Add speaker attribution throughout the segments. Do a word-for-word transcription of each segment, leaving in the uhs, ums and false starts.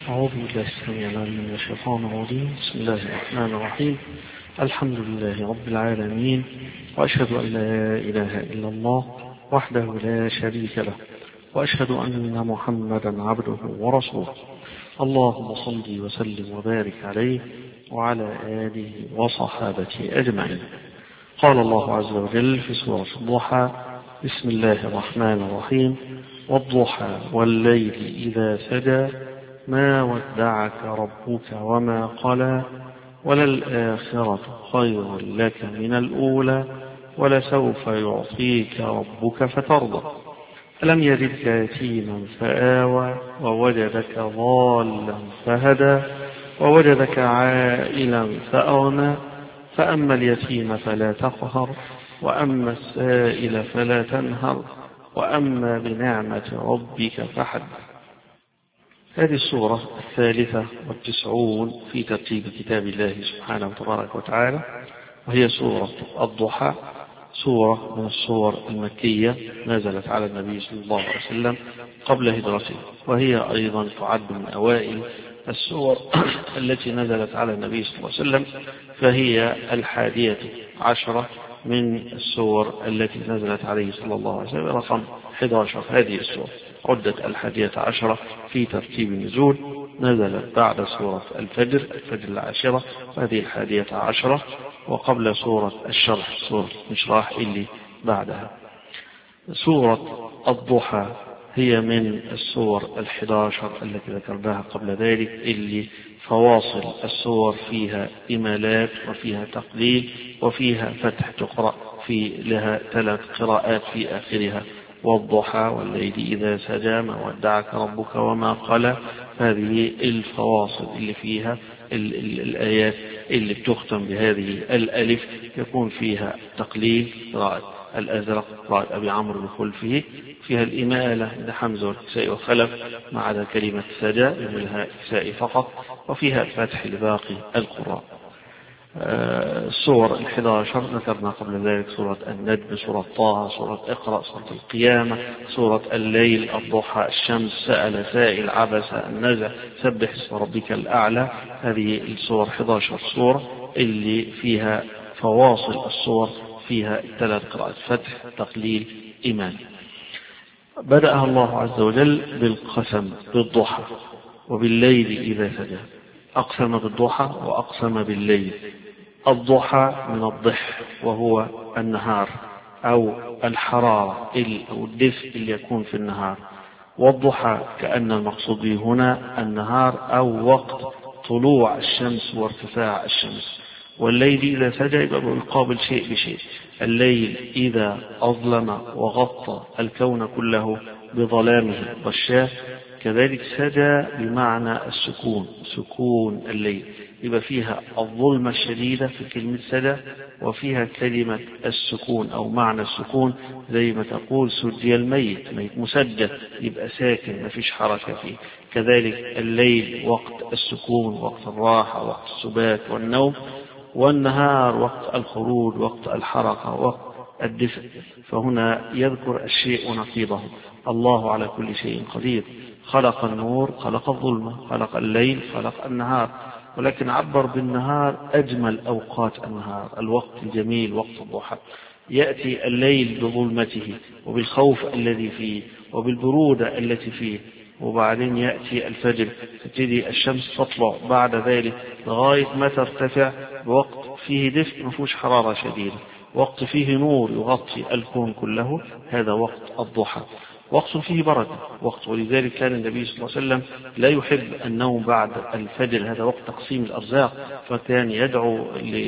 Speaker 1: أعوذ بالله السميع العليم من الشيطان الرجيم. بسم الله الرحمن الرحيم. الحمد لله رب العالمين، وأشهد أن لا إله إلا الله وحده لا شريك له، وأشهد أن محمدا عبده ورسوله. اللهم صل وسلم وبارك عليه وعلى آله وصحابته أجمعين. قال الله عز وجل في سورة الضحى: بسم الله الرحمن الرحيم: والضحى والليل إذا سجى ما ودعك ربك وما قلى وللآخرة خير لك من الأولى ولسوف يعطيك ربك فترضى. ألم يجدك يتيما فآوى ووجدك ضالا فهدى ووجدك عائلا فأغنى فأما اليتيم فلا تقهر وأما السائل فلا تنهر وأما بنعمة ربك فحدث. هذه السورة الثالثة والتسعون في ترتيب كتاب الله سبحانه وتبارك وتعالى، وهي سورة الضحى، سورة من السور المكية نزلت على النبي صلى الله عليه وسلم قبل هجرته، وهي أيضا تعد من أوائل السور التي نزلت على النبي صلى الله عليه وسلم، فهي الحادية عشرة من السور التي نزلت عليه صلى الله عليه وسلم، رقم أحد عشر. هذه السورة عدت الحادية عشرة في ترتيب النزول، نزلت بعد سورة الفجر الفجر العاشرة، وهذه الحادية عشرة، وقبل سورة الشرح سورة مشراح اللي بعدها. سورة الضحى هي من السور الحد عشر التي ذكرناها قبل ذلك، اللي فواصل السور فيها إمالات وفيها تقليل وفيها فتح، تقرأ في لها ثلاث قراءات في آخرها: والضحى والليل إذا سجى ما ودعك ربك وما قلى. هذه الفواصل اللي فيها ال ال الآيات اللي بتختم بهذه الألف يكون فيها تقليل، قراءة الأزرق، قراءة أبي عمرو بخلفه، فيها الإمالة لحمزة والكساء وخلف ما عدا كلمة سجى يملها الكساء فقط، وفيها الفتح لباقي القراء. السور الحد عشر ذكرنا قبل ذلك: سورة النجم، سورة طه، سورة اقرأ، سورة القيامة، سورة الليل، الضحى، الشمس، سأل سائل، عبس، النجم، سبح اسم ربك الأعلى. هذه السور أحد عشر سورة اللي فيها فواصل السور فيها ثلاث قراءات: فتح، تقليل، إيمان. بدأها الله عز وجل بالقسم بالضحى وبالليل إذا سجى. أقسم بالضحى وأقسم بالليل. الضحى من الضح وهو النهار أو الحرارة أو الدفء اللي يكون في النهار، والضحى كأن المقصود به هنا النهار أو وقت طلوع الشمس وارتفاع الشمس. والليل إذا سجى يبقى يقابل شيء بشيء. الليل إذا أظلم وغطى الكون كله بظلامه غشاه، كذلك سجى بمعنى السكون، سكون الليل، يبقى فيها الظلمة الشديدة في كلمة سجى، وفيها كلمة السكون أو معنى السكون، زي ما تقول سجي الميت، ميت مسجد يبقى ساكن ما فيش حركة فيه. كذلك الليل وقت السكون، وقت الراحة، وقت السبات والنوم، والنهار وقت الخروج، وقت الحركة، وقت الدفء. فهنا يذكر الشيء ونقيضه. الله على كل شيء قدير، خلق النور، خلق الظلمة، خلق الليل، خلق النهار، ولكن عبر بالنهار أجمل أوقات النهار، الوقت الجميل وقت الضحى. يأتي الليل بظلمته وبالخوف الذي فيه وبالبرودة التي فيه، وبعدين يأتي الفجر تبتدي الشمس تطلع بعد ذلك لغاية ما ترتفع بوقت فيه دفء ما فيهوش حرارة شديدة، وقت فيه نور يغطي الكون كله، هذا وقت الضحى. وقت فيه بركة، وقت، ولذلك كان النبي صلى الله عليه وسلم لا يحب النوم بعد الفجر، هذا وقت تقسيم الأرزاق، فكان يدعو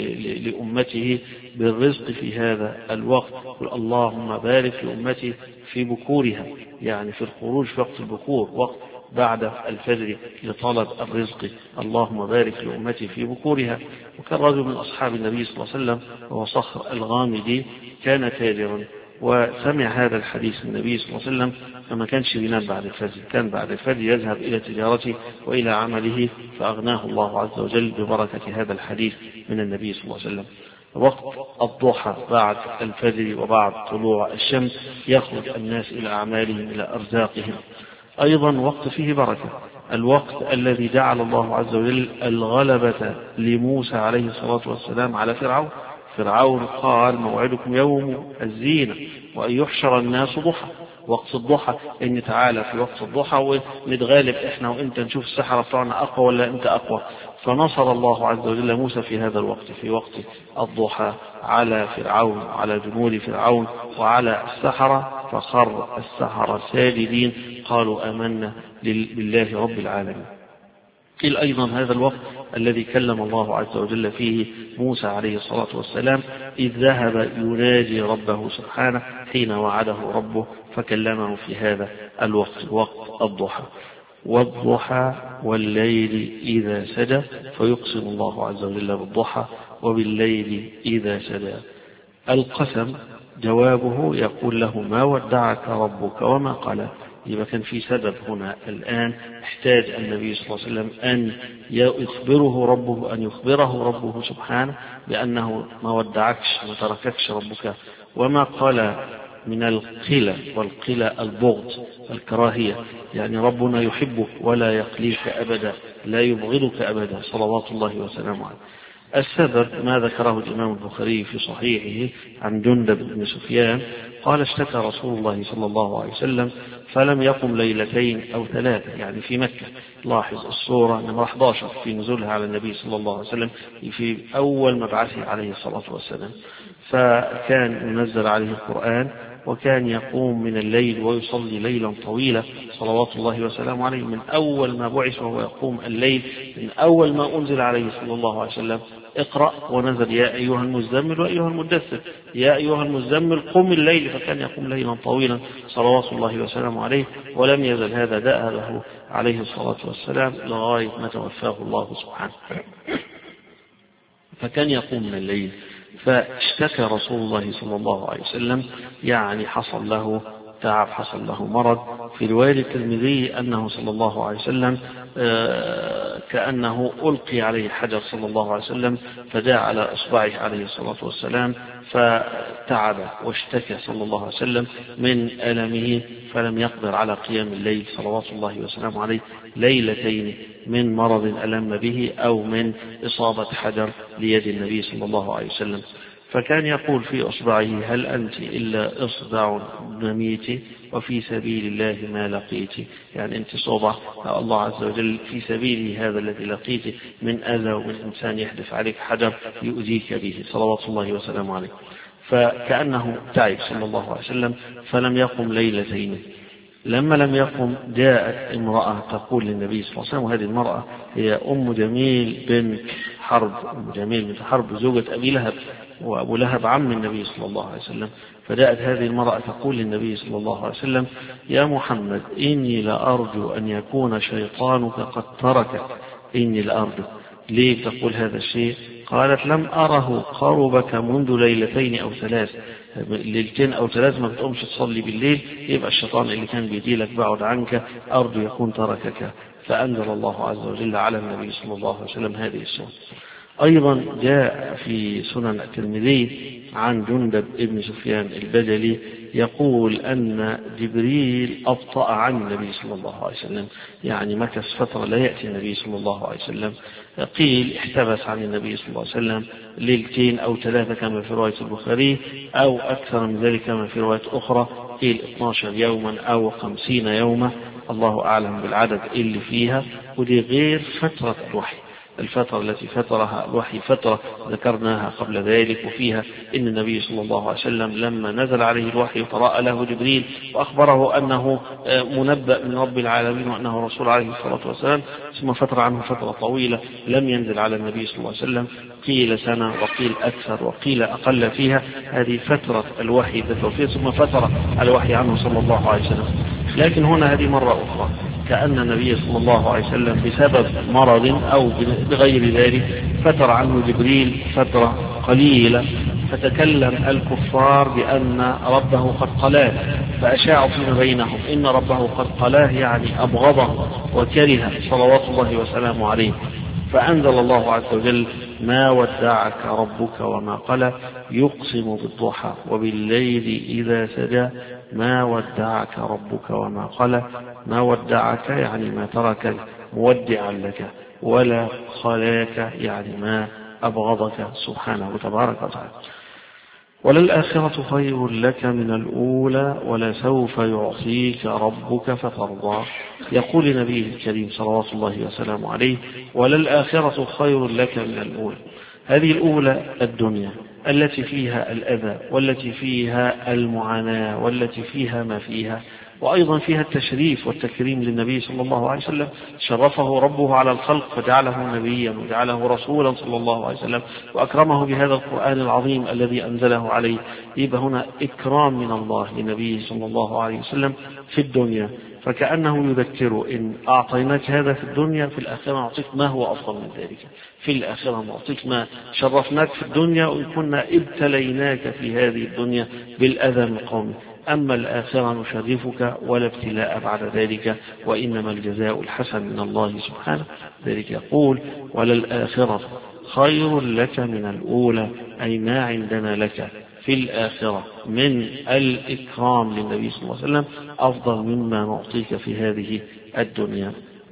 Speaker 1: لأمته بالرزق في هذا الوقت، يقول: اللهم بارك لأمتي في بكورها، يعني في الخروج في وقت البكور، وقت بعد الفجر لطلب الرزق، اللهم بارك لأمتي في بكورها. وكان رجل من أصحاب النبي صلى الله عليه وسلم وهو صخر الغامدي، كان تاجرا، وسمع هذا الحديث من النبي صلى الله عليه وسلم، فما كانش بينام بعد الفجر، كان بعد الفجر يذهب إلى تجارته وإلى عمله، فأغناه الله عز وجل ببركة هذا الحديث من النبي صلى الله عليه وسلم. وقت الضحى بعد الفجر وبعد طلوع الشمس يخرج الناس إلى أعمالهم إلى أرزاقهم. أيضا وقت فيه بركة، الوقت الذي جعل الله عز وجل الغلبة لموسى عليه الصلاة والسلام على فرعون. فرعون قال موعدكم يوم الزينة وأن يحشر الناس ضحى، وقت الضحى، إن تعالى في وقت الضحى ونتغالب إحنا وإنت، نشوف السحرة بتوعنا أقوى ولا أنت أقوى. فنصر الله عز وجل موسى في هذا الوقت، في وقت الضحى، على فرعون، على جنود فرعون وعلى السحرة، فخر السحرة ساجدين قالوا آمنا بالله رب العالمين. قيل أيضا هذا الوقت الذي كلم الله عز وجل فيه موسى عليه الصلاة والسلام، إذ ذهب يناجي ربه سبحانه حين وعده ربه فكلمه في هذا الوقت، وقت الضحى. والضحى والليل إذا سجى، فيقسم الله عز وجل بالضحى وبالليل إذا سجى. القسم جوابه يقول له ما ودعك ربك وما قلى. يبقى كان في سبب هنا الآن احتاج النبي صلى الله عليه وسلم أن يخبره ربه، أن يخبره ربه سبحانه بأنه ما ودعكش، ما ترككش ربك وما قال من القلة، والقلة البغض الكراهية، يعني ربنا يحبك ولا يقليك أبدا، لا يبغضك أبدا صلوات الله وسلامه عليه. السبب ما ذكره الإمام البخاري في صحيحه عن جندب بن سفيان قال اشتكى رسول الله صلى الله عليه وسلم فلم يقم ليلتين أو ثلاثة، يعني في مكة. لاحظ الصورة نمرة أحد عشر في نزولها على النبي صلى الله عليه وسلم في أول مبعثه عليه الصلاة والسلام، فكان ينزل عليه القرآن وكان يقوم من الليل ويصلي ليلا طويلا صلوات الله وسلامه عليه. من أول ما بعث وهو يقوم الليل، من أول ما أنزل عليه صلى الله عليه وسلم اقرأ، ونزل يا أيها المزمل وأيها المدثر، يا أيها المزمل قم الليل، فكان يقوم ليلا طويلا صلوات الله وسلامه عليه. ولم يزل هذا داء له عليه الصلاة والسلام لغاية ما توفاه الله سبحانه. فكان يقوم من الليل. فاشتكى رسول الله صلى الله عليه وسلم، يعني حصل له تعب، حصل له مرض. في رواية الترمذي أنه صلى الله عليه وسلم كأنه ألقي عليه حجر صلى الله عليه وسلم، فجاء على إصبعه عليه الصلاة والسلام فتعب واشتكى صلى الله عليه وسلم من ألمه، فلم يقدر على قيام الليل صلوات الله وسلامه عليه ليلتين من مرض ألم به أو من إصابة حجر ليد النبي صلى الله عليه وسلم. فكان يقول في أصبعه هل أنت إلا إصبع نميت وفي سبيل الله ما لقيت، يعني أنت صبع الله عز وجل في سبيله هذا الذي لقيت من أذى ومن إنسان يحدث عليك حجر يؤذيك به صلوات الله وسلامه عليه. فكأنه تعب صلى الله عليه وسلم فلم يقم ليلتين. لما لم يقم جاءت امرأة تقول للنبي صلى الله عليه وسلم، وهذه المرأة هي أم جميل بنت حرب، أم جميل بنت حرب زوجة أبي لهب، وأبو لهب عم النبي صلى الله عليه وسلم. فجاءت هذه المرأة تقول للنبي صلى الله عليه وسلم يا محمد إني لأرجو أن يكون شيطانك قد تركك، إني لأرجو. ليه تقول هذا الشيء؟ قالت لم أره قربك منذ ليلتين أو ثلاث، ليلتين أو ثلاث ما بتقومش تصلي بالليل، يبقى الشيطان اللي كان بيدي لك بعد عنك، أرجو يكون تركك. فأنزل الله عز وجل على النبي صلى الله عليه وسلم هذه السورة. أيضا جاء في سنن الترمذي عن جندب ابن سفيان البجلي يقول أن جبريل أبطأ عن النبي صلى الله عليه وسلم، يعني مكث فترة لا يأتي النبي صلى الله عليه وسلم. قيل احتبس عن النبي صلى الله عليه وسلم ليلتين أو ثلاثة كما في رواية البخاري، أو أكثر من ذلك كما في رواية أخرى، قيل اثني عشر يوما أو خمسين يوما، الله أعلم بالعدد اللي فيها. ودي غير فترة الوحي، الفترة التي فترها الوحي فترة ذكرناها قبل ذلك، وفيها إن النبي صلى الله عليه وسلم لما نزل عليه الوحي تراءى له جبريل وأخبره أنه منبأ من رب العالمين وأنه رسول عليه الصلاة والسلام، ثم فترة عنه فترة طويلة لم ينزل على النبي صلى الله عليه وسلم، قيل سنة وقيل أكثر وقيل أقل فيها. هذه فترة الوحي بالتوفيق، ثم فترة الوحي عنه صلى الله عليه وسلم. لكن هنا هذه مرة أخرى كأن النبي صلى الله عليه وسلم بسبب مرض أو بغير ذلك فتر عنه جبريل فترة قليلة، فتكلم الكفار بأن ربه قد قلاه، فأشاعوا فيما بينهم إن ربه قد قلاه، يعني أبغضه وكره صلوات الله وسلامه عليه. فأنزل الله عز وجل ما ودعك ربك وما قلى، يقسم بالضحى وبالليل إذا سجى ما ودعك ربك وما قلى. ما ودعك يعني ما ترك مودعا لك ولا خلاك، يعني ما أبغضك سبحانه وتبارك وتعالى. وللآخرة خير لك من الأولى ولسوف يعطيك ربك فترضى. يقول نبيه الكريم صلوات الله وسلامه عليه: وللآخرة خير لك من الأولى. هذه الأولى الدنيا التي فيها الأذى والتي فيها المعاناة والتي فيها ما فيها، وأيضا فيها التشريف والتكريم للنبي صلى الله عليه وسلم، شرفه ربه على الخلق فجعله نبيا وجعله رسولا صلى الله عليه وسلم، وأكرمه بهذا القرآن العظيم الذي أنزله عليه. يبقى هنا إكرام من الله لنبيه صلى الله عليه وسلم في الدنيا، فكأنه يذكره: إن أعطيناك هذا في الدنيا في الآخرة نعطيك ما هو أفضل من ذلك، في الآخرة نعطيك ما شرفناك في الدنيا وإن كنا ابتليناك في هذه الدنيا بالأذى من قومك، أما الآخرة نشرفك ولا ابتلاء بعد ذلك، وإنما الجزاء الحسن من الله سبحانه. ذلك يقول: وللآخرة خير لك من الأولى، أي ما عندنا لك في الآخرة من الإكرام للنبي صلى الله عليه وسلم أفضل مما نعطيك في هذه الدنيا.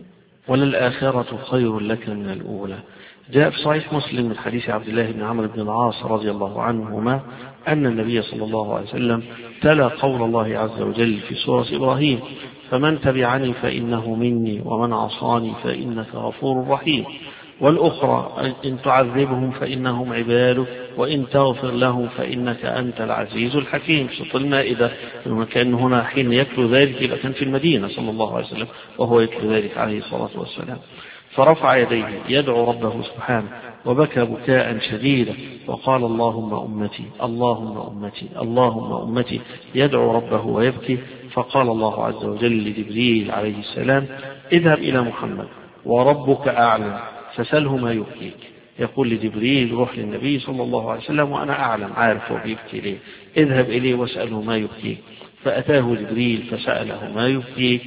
Speaker 1: وللآخرة خير لك من الأولى. جاء في صحيح مسلم من حديث عبد الله بن عمرو بن العاص رضي الله عنهما أن النبي صلى الله عليه وسلم تلا قول الله عز وجل في سورة إبراهيم: فمن تبعني فإنه مني ومن عصاني فإنك غفور رحيم. والأخرى: إن تعذبهم فإنهم عبادك وإن تغفر لهم فإنك أنت العزيز الحكيم. سورة المائدة. كان هنا حين يتلو ذلك إذا كان في المدينة صلى الله عليه وسلم وهو يتلو ذلك عليه الصلاة والسلام، فرفع يديه يدعو ربه سبحانه وبكى بكاء شديدا وقال: اللهم أمتي اللهم أمتي اللهم أمتي، يدعو ربه ويبكي. فقال الله عز وجل لجبريل عليه السلام: اذهب إلى محمد وربك أعلم فسله ما يبكيك. يقول لجبريل: روح للنبي صلى الله عليه وسلم وأنا أعلم عارف هو بيبكي ليه، اذهب إليه واسأله ما يبكيك. فأتاه جبريل فسأله ما يبكيك،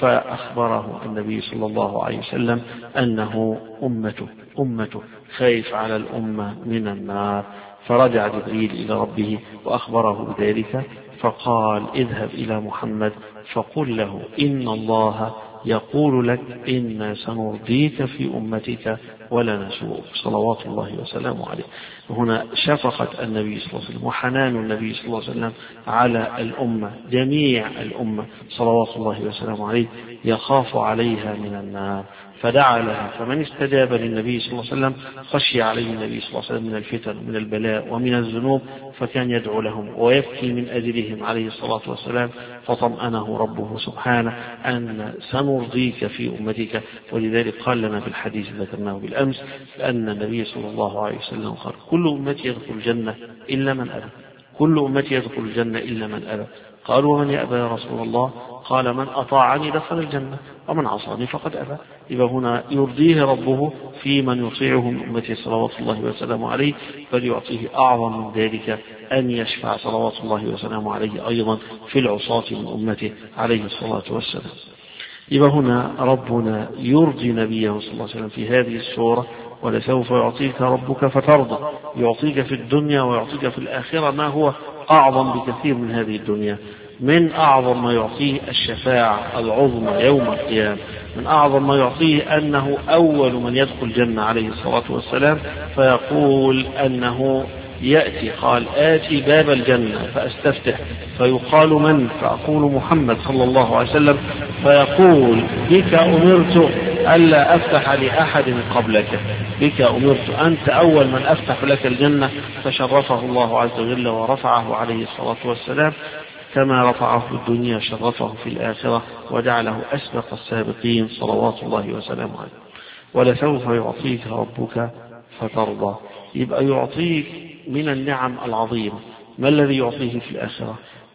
Speaker 1: فأخبره النبي صلى الله عليه وسلم أنه أمته أمته خايف على الأمة من النار. فرجع جبريل إلى ربه وأخبره بذلك، فقال: اذهب إلى محمد فقل له إن الله يقول لك إنا سنرضيك في أمتك ولا نسوءك، صلوات الله وسلامه عليه. هنا شفقة النبي صلى الله عليه وسلم وحنان النبي صلى الله عليه وسلم على الأمة، جميع الأمة صلوات الله وسلامه عليه، يخاف عليها من النار فدعا لها. فمن استجاب للنبي صلى الله عليه وسلم خشي عليه النبي صلى الله عليه وسلم من الفتن ومن البلاء ومن الذنوب، فكان يدعو لهم ويبكي من أجلهم عليه الصلاة والسلام، فطمأنه ربه سبحانه أن سنرضيك في أمتك. ولذلك قال لنا في الحديث ذكرناه بالأمس أن النبي صلى الله عليه وسلم قال: كل أمتي يدخل الجنة إلا من أبى، كل أمتي يدخل الجنة إلا من أبى. قالوا: ومن يأبى يا رسول الله؟ قال: من أطاعني دخل الجنة ومن عصاني فقد أبى. يبقى هنا يرضيه ربه في من يطيعه من أمته صلوات الله وسلامه عليه، فليعطيه أعظم من ذلك أن يشفع صلوات الله وسلامه عليه أيضا في العصاة من أمته عليه الصلاة والسلام. يبقى هنا ربنا يرضي نبيه صلى الله عليه وسلم في هذه السورة: ولسوف يعطيك ربك فترضى. يعطيك في الدنيا ويعطيك في الآخرة ما هو أعظم بكثير من هذه الدنيا. من أعظم ما يعطيه الشفاعة العظمى يوم القيامة، من أعظم ما يعطيه أنه أول من يدخل الجنة عليه الصلاة والسلام، فيقول أنه يأتي قال: آتي باب الجنة فأستفتح، فيقال: من؟ فأقول: محمد صلى الله عليه وسلم، فيقول: بك أمرت ألا أفتح لأحد قبلك، بك أمرت، أنت أول من أفتح لك الجنة. فشرفه الله عز وجل ورفعه عليه الصلاة والسلام، كما رفعه في الدنيا شرفه في الآخرة وجعله أسبق السابقين صلوات الله وسلامه عليه. ولسوف يعطيك ربك فترضى. يبقى يعطيك من النعم العظيمة. ما الذي يعطيه في الآخرة؟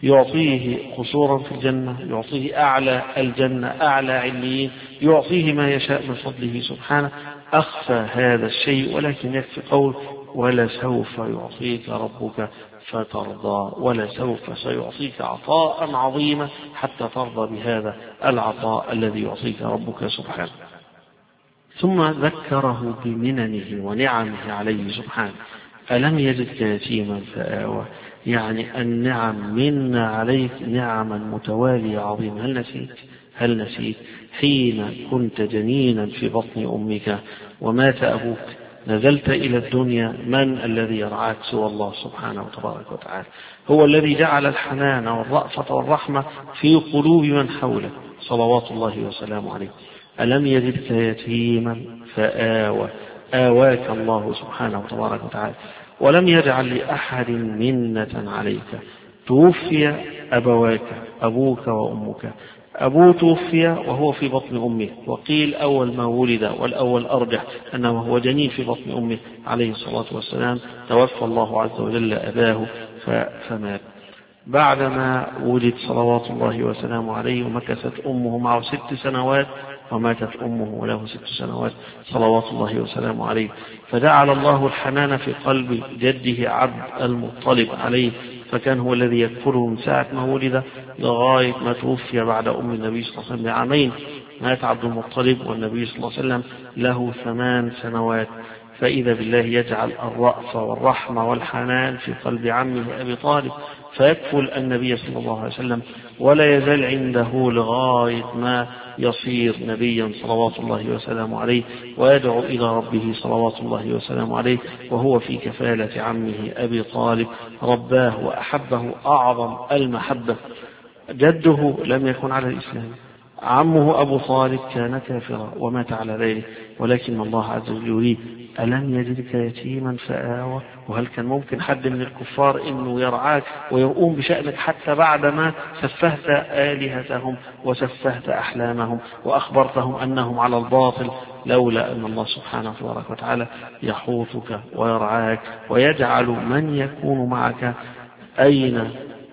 Speaker 1: يعطيه قصورا في الجنة، يعطيه أعلى الجنة، أعلى عليين، يعطيه ما يشاء من فضله سبحانه. أخفى هذا الشيء ولكن يكفي قول: ولسوف يعطيك ربك فترضى. ولسوف سيعطيك عطاء عظيما حتى ترضى بهذا العطاء الذي يعطيك ربك سبحانه. ثم ذكره بمننه ونعمه عليه سبحانه: ألم يجدك يتيما فآوى. يعني النعم منا عليك نعما متوالية عظيمة. هل نسيت؟ هل نسيت حين كنت جنينا في بطن أمك ومات أبوك نزلت إلى الدنيا من الذي يرعاك سوى الله سبحانه وتبارك وتعالى؟ هو الذي جعل الحنان والرأفة والرحمة في قلوب من حولك صلوات الله وسلامه عليه. ألم يجدك يتيما فآوى آواك الله سبحانه وتبارك وتعالى ولم يجعل لأحد منة عليك. توفي أبواك أبوك وأمك، أبوه توفي وهو في بطن أمه، وقيل أول ما ولد والأول أرجح أنه هو جنين في بطن أمه عليه الصلاة والسلام. توفى الله عز وجل أباه فمات. بعدما ولد صلوات الله وسلامه عليه ومكثت أمه معه ست سنوات وماتت أمه وله ست سنوات صلوات الله وسلامه عليه. فجعل الله الحنان في قلب جده عبد المطلب عليه، فكان هو الذي يكفله من ساعة ما ولد لغاية ما توفي بعد أم النبي صلى الله عليه وسلم بعامين. مات عبد المطلب والنبي صلى الله عليه وسلم له ثمان سنوات. فإذا بالله يجعل الرأفة والرحمة والحنان في قلب عمه أبي طالب، فيكفل النبي صلى الله عليه وسلم ولا يزال عنده لغاية ما يصير نبيا صلوات الله وسلامه عليه، ويدعو إلى ربه صلوات الله وسلامه عليه وهو في كفالة عمه أبي طالب. رباه وأحبه أعظم المحبة. جده لم يكن على الإسلام، عمه أبو طالب كان كافرا ومات على ذلك، ولكن الله عز وجل يريد ألم يجدك يتيما فآوى. وهل كان ممكن حد من الكفار إنه يرعاك ويقوم بشأنك حتى بعدما سفهت آلهتهم وسفهت أحلامهم وأخبرتهم أنهم على الباطل؟ لولا أن الله سبحانه وتعالى يحوطك ويرعاك ويجعل من يكون معك. أين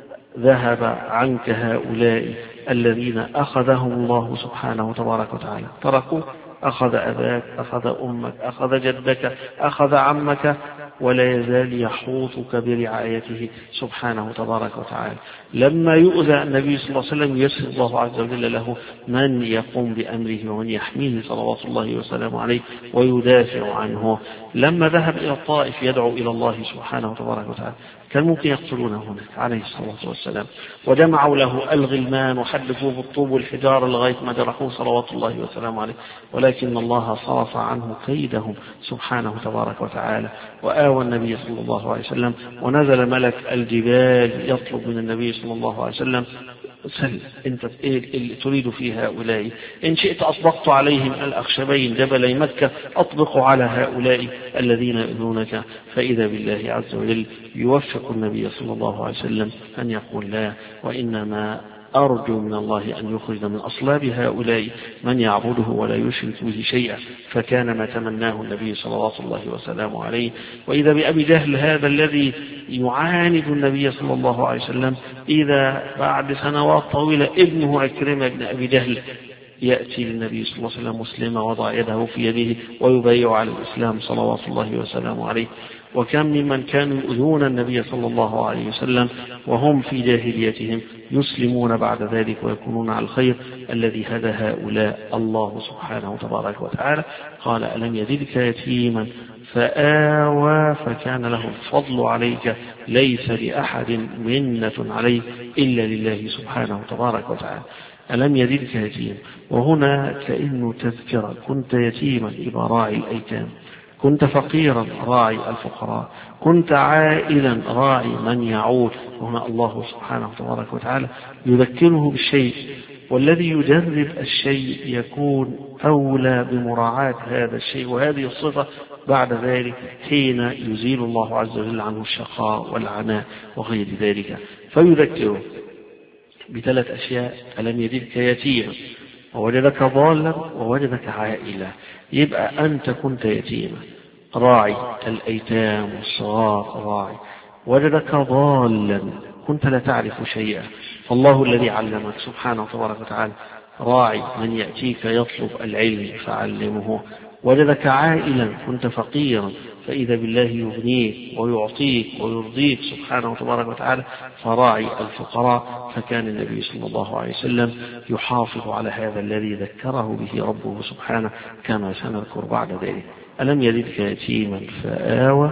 Speaker 1: ذهب عنك هؤلاء الذين أخذهم الله سبحانه وتبارك وتعالى؟ تركوا، أخذ أباك، أخذ أمك، أخذ جدك، أخذ عمك، ولا يزال يحوطك برعايته سبحانه وتبارك وتعالى. لما يؤذى النبي صلى الله عليه وسلم يسر الله عز وجل له من يقوم بأمره ومن يحميه صلوات الله وسلامه عليه ويدافع عنه. لما ذهب إلى الطائف يدعو إلى الله سبحانه وتبارك وتعالى كان ممكن يقتلونه هناك عليه الصلاة والسلام، وجمعوا له الغلمان وحدفوه بالطوب والحجار لغاية ما جرحوه صلوات الله وسلامه عليه، ولكن الله صرف عنه كيدهم سبحانه تبارك وتعالى. وآوى النبي صلى الله عليه وسلم ونزل ملك الجبال يطلب من النبي صلى الله عليه وسلم سل انت ايه اللي تريد في هؤلاء؟ ان شئت اطبقت عليهم الاخشبين جبلي مكة، اطبق على هؤلاء الذين يؤذونك. فاذا بالله عز وجل يوفق النبي صلى الله عليه وسلم ان يقول لا، وانما أرجو من الله أن يخرج من أصلاب هؤلاء من يعبده ولا يشرك به شيئا. فكان ما تمناه النبي صلى الله وسلامه عليه. وإذا بأبي جهل هذا الذي يعاند النبي صلى الله عليه وسلم، إذا بعد سنوات طويلة ابنه عكرمة بن أبي جهل يأتي للنبي صلى الله عليه وسلم مسلما وضع يده في يده ويبايع على الإسلام صلوات الله وسلامه عليه. وكم ممن كانوا يؤذون النبي صلى الله عليه وسلم وهم في جاهليتهم يسلمون بعد ذلك ويكونون على الخير الذي هدى هؤلاء الله سبحانه وتبارك وتعالى. قال ألم يجدك يتيما فآوى فكان له الفضل عليك ليس لأحد منة عليه إلا لله سبحانه وتبارك وتعالى. ألم يجدك يتيما، وهنا كأنه تذكر كنت يتيما يبقى راعي الأيتام، كنت فقيرا راعي الفقراء، كنت عائلا راعي من يعود. وهنا الله سبحانه وتبارك وتعالى يذكره بالشيء، والذي يجرب الشيء يكون أولى بمراعاة هذا الشيء وهذه الصفة بعد ذلك حين يزيل الله عز وجل عنه الشقاء والعناء وغير ذلك. فيذكره بثلاث أشياء: ألم يجدك يتيما، ووجدك ضالا، ووجدك عائلا. يبقى أنت كنت يتيما راعي الأيتام والصغار راعي، وجدك ضالا كنت لا تعرف شيئا، فالله الذي علمك سبحانه وتبارك وتعالى راعي من يأتيك يطلب العلم فعلمه. وجدك عائلا كنت فقيرا، فإذا بالله يغنيك ويعطيك ويرضيك سبحانه وتبارك وتعالى فراعي الفقراء. فكان النبي صلى الله عليه وسلم يحافظ على هذا الذي ذكره به ربه سبحانه كما سنذكر بعد ذلك. ألم يجدك يتيما فآوى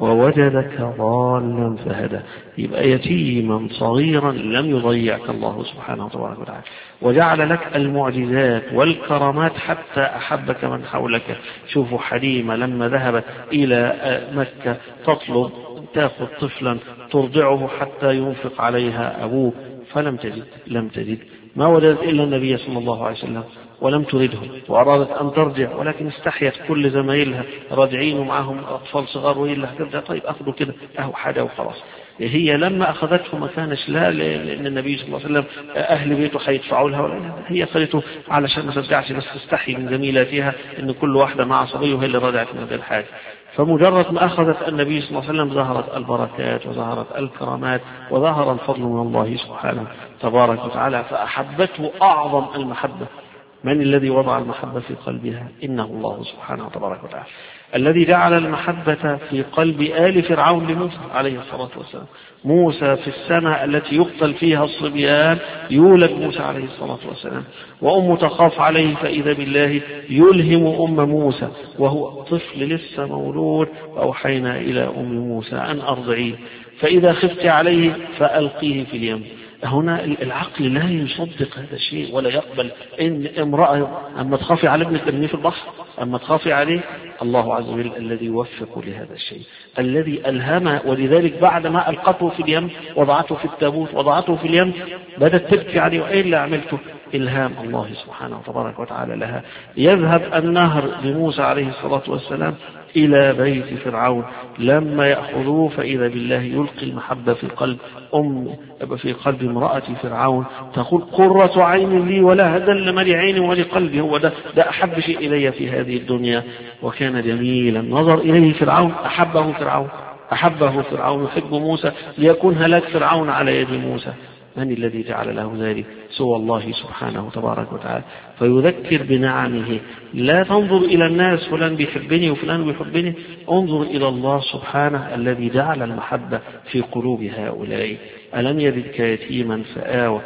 Speaker 1: ووجدك ضالا فهدى. يبقى يتيما صغيرا لم يضيعك الله سبحانه وتبارك وتعالى، وجعل لك المعجزات والكرامات حتى أحبك من حولك. شوفوا حليمة لما ذهبت إلى مكة تطلب تأخذ طفلا ترضعه حتى ينفق عليها أبوه، فلم تجد لم تجد ما وجدت إلا النبي صلى الله عليه وسلم، ولم ترده وأرادت أن ترجع، ولكن استحيت كل زمايلها راجعين ومعهم أطفال صغار، وهي اللي هترجع طيب أخذوا كده أهو حاجة وخلاص. هي لما أخذته ما كانش لا لأن النبي صلى الله عليه وسلم أهل بيته حيدفعوا لها، ولا هي خلته علشان ما ترجعش، بس تستحي من زميلاتها إن كل واحدة مع صبيه وهي اللي رجعت من غير حاجة. فمجرد ما أخذت النبي صلى الله عليه وسلم ظهرت البركات وظهرت الكرامات وظهر الفضل من الله سبحانه تبارك وتعالى، فأحبته أعظم المحبة. من الذي وضع المحبة في قلبها؟ إنه الله سبحانه تبارك وتعالى، الذي جعل المحبة في قلب آل فرعون لموسى عليه الصلاة والسلام. موسى في السنة التي يقتل فيها الصبيان يولد موسى عليه الصلاة والسلام، وأمه تخاف عليه، فإذا بالله يلهم أم موسى وهو طفل لسه مولود، وأوحينا إلى أم موسى أن أرضعيه، فإذا خفت عليه فألقيه في اليم. هنا العقل لا يصدق هذا الشيء ولا يقبل إن امرأة أما تخافي على ابنك ترميه في البحر، أما تخافي عليه. الله عز وجل الذي يوفق لهذا الشيء، الذي ألهم. ولذلك بعد ما ألقته في اليم وضعته في التابوت وضعته في اليم بدأت تبكي عليه، وإيه اللي عملته؟ إلهام الله سبحانه وتبارك وتعالى لها. يذهب النهر لموسى عليه الصلاة والسلام إلى بيت فرعون، لما يأخذوه فإذا بالله يلقي المحبة في قلب أم في قلب امرأة فرعون، تقول قرة عين لي ولا هدل ملي عيني ولقلبي، هو ده, ده أحب شيء إلي في هذه الدنيا. وكان جميلا، نظر إليه فرعون أحبه فرعون أحبه فرعون يحب موسى ليكون هلاك فرعون على يد موسى. من الذي جعل له ذلك؟ سوى الله سبحانه تبارك وتعالى. فيذكر بنعمه. لا تنظر إلى الناس فلان بيحبني وفلان بيحبني، انظر إلى الله سبحانه الذي جعل المحبة في قلوب هؤلاء. ألم يجدك يتيما فآوى،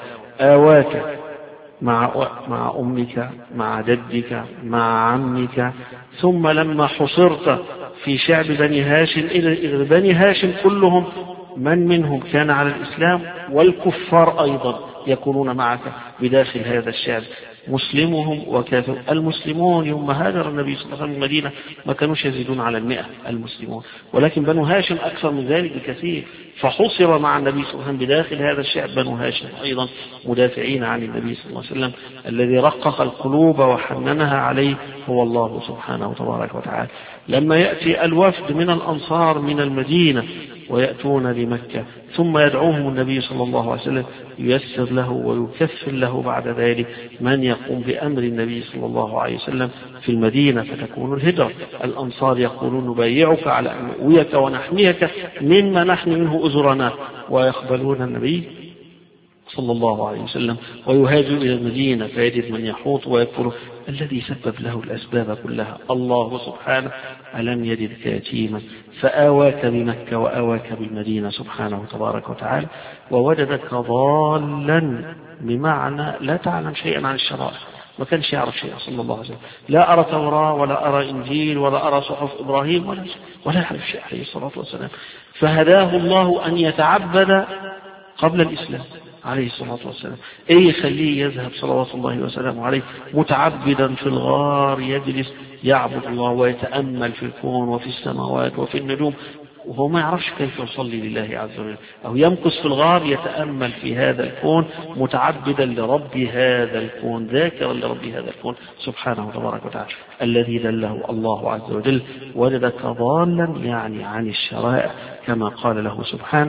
Speaker 1: آواك مع مع أمك مع جدك مع عمك، ثم لما حصرت في شعب بني هاشم، إلى بني هاشم كلهم من منهم كان على الإسلام، والكفار أيضا يكونون معك بداخل هذا الشعب، مسلمهم وكافر. المسلمون يوم هاجر النبي صلى الله عليه وسلم المدينة ما كانوش يزيدون على المئة المسلمون، ولكن بنو هاشم أكثر من ذلك بكثير، فحصر مع النبي صلى الله عليه وسلم بداخل هذا الشعب بنو هاشم أيضا مدافعين عن النبي صلى الله عليه وسلم. الذي رقق القلوب وحننها عليه هو الله سبحانه وتبارك وتعالى. لما يأتي الوفد من الأنصار من المدينة ويأتون لمكة، ثم يدعوهم النبي صلى الله عليه وسلم ييسر له ويكفر له بعد ذلك من يقوم بأمر النبي صلى الله عليه وسلم في المدينة، فتكون الهجرة. الأنصار يقولون نبايعك على أن نؤويك ونحميك مما نحن منه أزرنا، ويقبلون النبي صلى الله عليه وسلم ويهاجر إلى المدينة، فيجد من يحوط ويكفر. الذي سبب له الأسباب كلها الله سبحانه. ألم يجدك يتيما فآواك بمكة وآواك بالمدينة سبحانه تبارك وتعالى، ووجدك ضالا بمعنى لا تعلم شيئا عن الشرائع، ما كانش يعرف شيئا صلى الله عليه وسلم، لا أرى توراة ولا أرى إنجيل ولا أرى صحف إبراهيم ولا ولا يعرف شيء عليه الصلاة والسلام. فهداه الله أن يتعبد قبل الإسلام عليه الصلاة والسلام. ايه يخليه يذهب صلوات الله وسلامه عليه متعبدا في الغار، يجلس يعبد الله ويتأمل في الكون وفي السماوات وفي النجوم، وهو ما يعرفش كيف يصلي لله عز وجل، أو يمكث في الغار يتأمل في هذا الكون متعبدا لرب هذا الكون، ذاكرا لرب هذا الكون سبحانه تبارك وتعالى. الذي دله الله عز وجل. وجدك ضالا يعني عن الشرائع، كما قال له سبحانه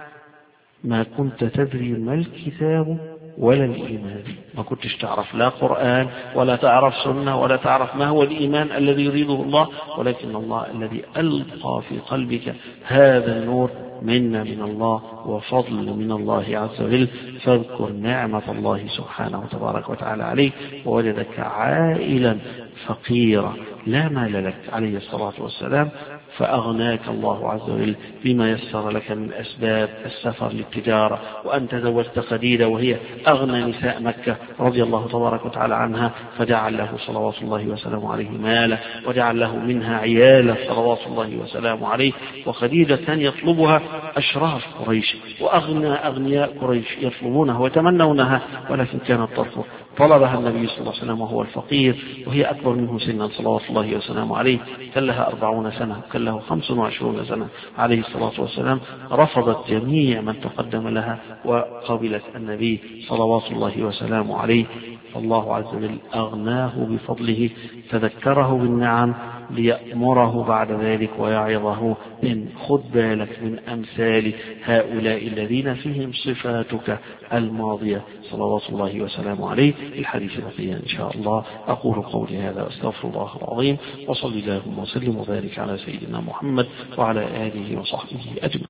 Speaker 1: ما كنت تدري ما الكتاب ولا الإيمان. ما كنتش تعرف لا قرآن ولا تعرف سنة ولا تعرف ما هو الإيمان الذي يريده الله، ولكن الله الذي ألقى في قلبك هذا النور منا من الله وفضل من الله عز وجل. فاذكر نعمة الله سبحانه وتبارك وتعالى عليك. ووجدك عائلا فقيرا لا مال لك عليه الصلاة والسلام، فأغناك الله عز وجل بما يسر لك من أسباب السفر للتجارة، وأن تزوجت خديجة وهي أغنى نساء مكة رضي الله تبارك وتعالى عنها، فجعل له صلوات الله وسلامه عليه مالا، وجعل له منها عيالا صلوات الله وسلامه عليه. وخديجة كان يطلبها أشراف قريش وأغنى أغنياء قريش يطلبونها ويتمنونها، ولكن كانت ترفض. طلبها النبي صلى الله عليه وسلم وهو الفقير، وهي أكبر منه سنا صلوات الله وسلامه عليه، كان لها أربعون سنة وكان له خمس وعشرون سنة عليه الصلاة والسلام. رفضت جميع من تقدم لها وقبلت النبي صلوات الله وسلامه عليه. الله عز وجل أغناه بفضله، تذكره بالنعم ليأمره بعد ذلك ويعظه إن خذ بالك من أمثال هؤلاء الذين فيهم صفاتك الماضية صلوات الله وسلامه عليه. الحديث بقي إن شاء الله. أقول قولي هذا وأستغفر الله العظيم، وصلي اللهم وسلم وبارك على سيدنا محمد وعلى آله وصحبه أجمعين.